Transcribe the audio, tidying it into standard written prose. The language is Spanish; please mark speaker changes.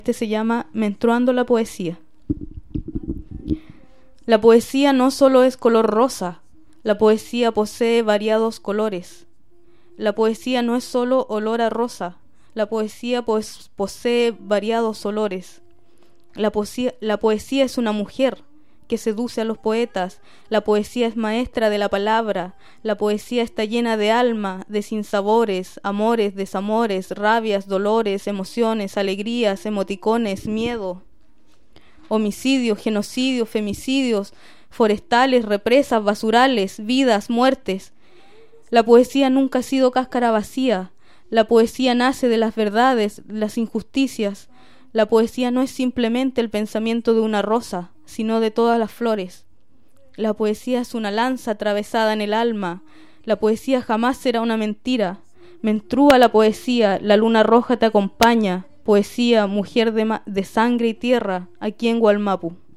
Speaker 1: Este se llama Menstruando la poesía. La poesía no solo es color rosa, la poesía posee variados colores. La poesía no es solo olor a rosa, la poesía posee variados olores. La poesía es una mujer que seduce a los poetas. La poesía es maestra de la palabra. La poesía está llena de alma, de sinsabores, amores, desamores, rabias, dolores, emociones, alegrías, emoticones, miedo, homicidios, genocidios, femicidios, forestales, represas, basurales, vidas, muertes. La poesía nunca ha sido cáscara vacía. La poesía nace de las verdades, las injusticias. La poesía no es simplemente el pensamiento de una rosa, sino de todas las flores. La poesía es una lanza atravesada en el alma. La poesía jamás será una mentira. Menstrua la poesía, la luna roja te acompaña. Poesía, mujer de sangre y tierra, aquí en Gualmapu.